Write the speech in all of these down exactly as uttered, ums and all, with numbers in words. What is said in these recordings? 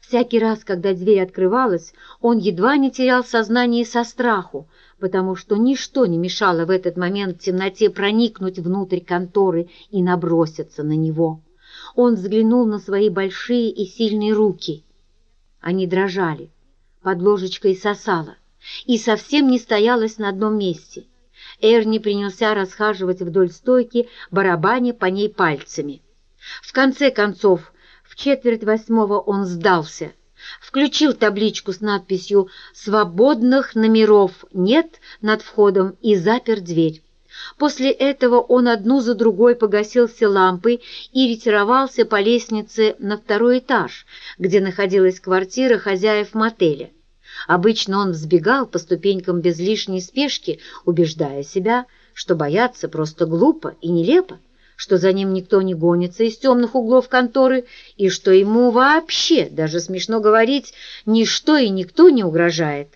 Всякий раз, когда дверь открывалась, он едва не терял сознание со страху, потому что ничто не мешало в этот момент в темноте проникнуть внутрь конторы и наброситься на него. Он взглянул на свои большие и сильные руки. Они дрожали, под ложечкой сосало, и совсем не стоялось на одном месте. Эрни принялся расхаживать вдоль стойки, барабаня по ней пальцами. В конце концов, в четверть восьмого он сдался, включил табличку с надписью «Свободных номеров нет» над входом и запер дверь. После этого он одну за другой погасил все лампы и ретировался по лестнице на второй этаж, где находилась квартира хозяев мотеля. Обычно он взбегал по ступенькам без лишней спешки, убеждая себя, что бояться просто глупо и нелепо, что за ним никто не гонится из темных углов конторы и что ему вообще, даже смешно говорить, ничто и никто не угрожает.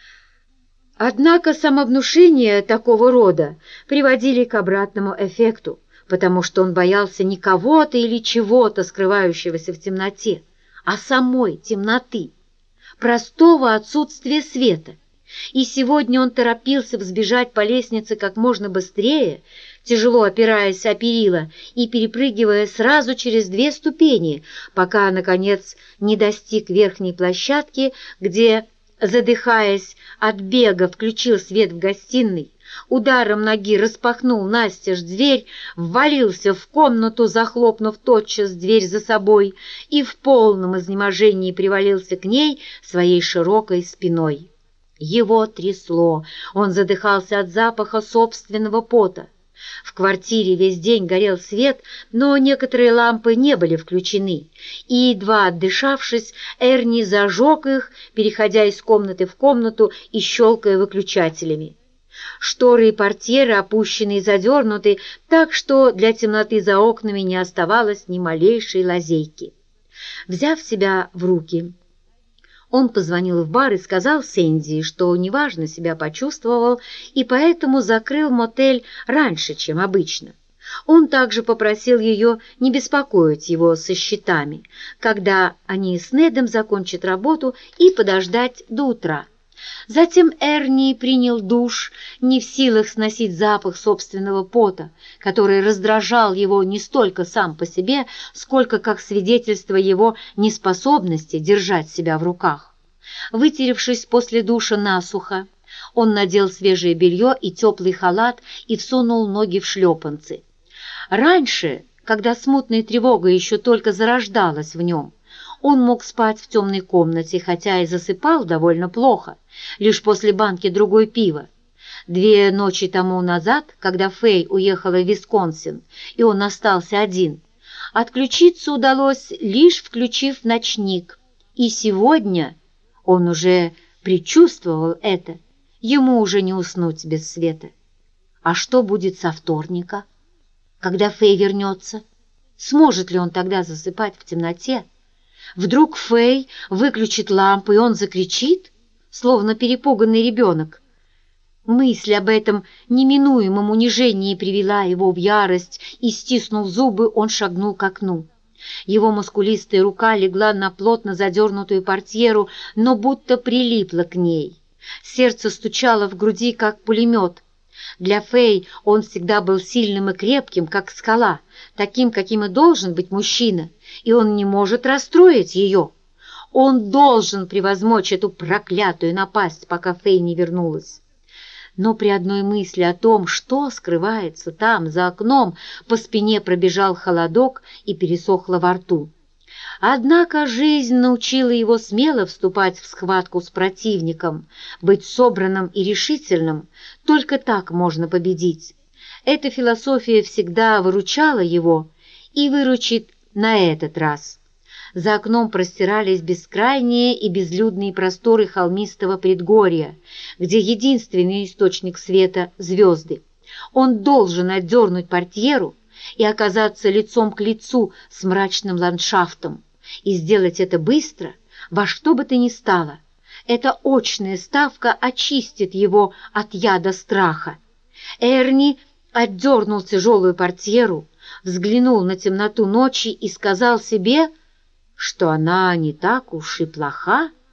Однако самовнушения такого рода приводили к обратному эффекту, потому что он боялся не кого-то или чего-то, скрывающегося в темноте, а самой темноты, простого отсутствия света. И сегодня он торопился взбежать по лестнице как можно быстрее, тяжело опираясь о перила и перепрыгивая сразу через две ступени, пока, наконец, не достиг верхней площадки, где, задыхаясь от бега, включил свет в гостиной, ударом ноги распахнул настежь дверь, ввалился в комнату, захлопнув тотчас дверь за собой, и в полном изнеможении привалился к ней своей широкой спиной. Его трясло, он задыхался от запаха собственного пота. В квартире весь день горел свет, но некоторые лампы не были включены, и, едва отдышавшись, Эрни зажег их, переходя из комнаты в комнату и щелкая выключателями. Шторы и портьеры опущены и задернуты, так что для темноты за окнами не оставалось ни малейшей лазейки. Взяв себя в руки, он позвонил в бар и сказал Сэнди, что неважно себя почувствовал, и поэтому закрыл мотель раньше, чем обычно. Он также попросил ее не беспокоить его со счетами, когда они с Недом закончат работу, и подождать до утра. Затем Эрни принял душ, не в силах сносить запах собственного пота, который раздражал его не столько сам по себе, сколько как свидетельство его неспособности держать себя в руках. Вытеревшись после душа насухо, он надел свежее белье и теплый халат и всунул ноги в шлепанцы. Раньше, когда смутная тревога еще только зарождалась в нем, он мог спать в темной комнате, хотя и засыпал довольно плохо, лишь после банки другой пива. Две ночи тому назад, когда Фэй уехала в Висконсин, и он остался один, отключиться удалось, лишь включив ночник. И сегодня он уже предчувствовал это, ему уже не уснуть без света. А что будет со вторника, когда Фэй вернется? Сможет ли он тогда засыпать в темноте? Вдруг Фэй выключит лампу, и он закричит, словно перепуганный ребенок. Мысль об этом неминуемом унижении привела его в ярость, и, стиснув зубы, он шагнул к окну. Его мускулистая рука легла на плотно задернутую портьеру, но будто прилипла к ней. Сердце стучало в груди, как пулемет. Для Фэй он всегда был сильным и крепким, как скала, таким, каким и должен быть мужчина, и он не может расстроить ее. Он должен превозмочь эту проклятую напасть, пока Фэй не вернулась. Но при одной мысли о том, что скрывается там, за окном, по спине пробежал холодок и пересохло во рту. Однако жизнь научила его смело вступать в схватку с противником, быть собранным и решительным. Только так можно победить. Эта философия всегда выручала его и выручит на этот раз. За окном простирались бескрайние и безлюдные просторы холмистого предгорья, где единственный источник света — звезды. Он должен отдернуть портьеру и оказаться лицом к лицу с мрачным ландшафтом, и сделать это быстро, во что бы то ни стало. Эта очная ставка очистит его от яда страха. Эрни отдернул тяжелую портьеру, взглянул на темноту ночи и сказал себе, что она не так уж и плоха,